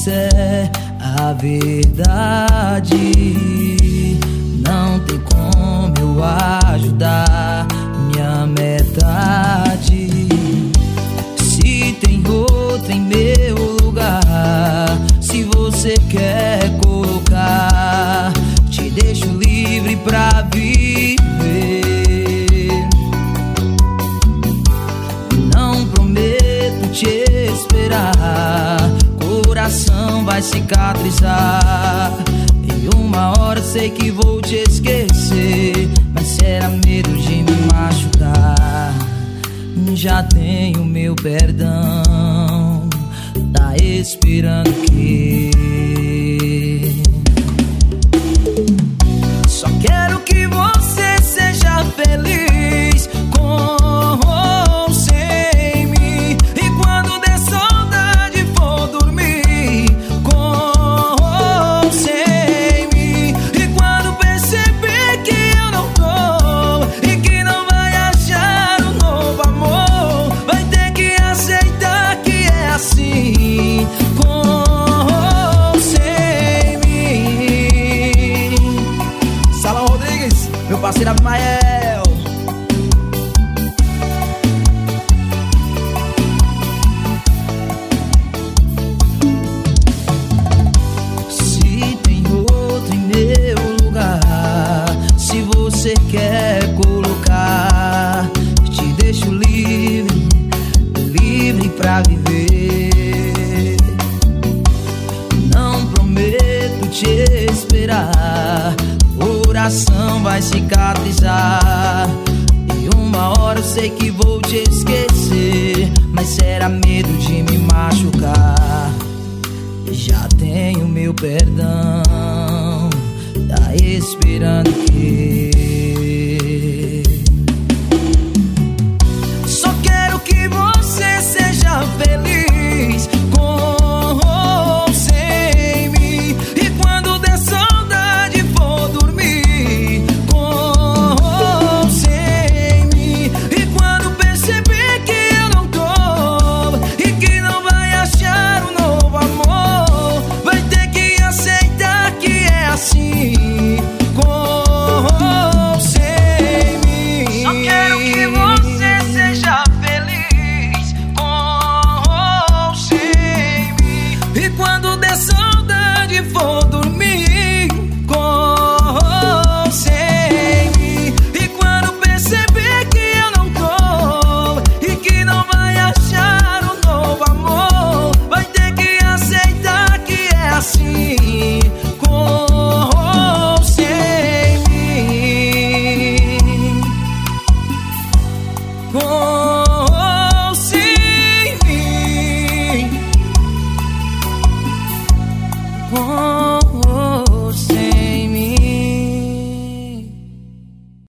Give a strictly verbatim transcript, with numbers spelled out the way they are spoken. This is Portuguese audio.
disser a verdade, não tem como eu ajudar minha metade. Se tem outra em meu lugar, se você quer colocar, te deixo livre pra viver. Não prometo te esperar, coração vai cicatrizar. Em uma hora sei que vou te esquecer, mas será medo de me machucar. Já tenho meu perdão, tá esperando o quê? Só quero que você seja feliz com ou sem mim. E quando der saudade for dormir com ou sem mim. E quando perceber que eu não tô e que não vai achar um novo amor, vai ter que aceitar que é assim, com ou sem mim. Salão Rodrigues, meu parceiro Abimael. Se tem outro em meu lugar, se você quer colocar, te deixo livre, livre pra viver. Não prometo te esperar, coração vai cicatrizar. E uma hora eu sei que vou te esquecer,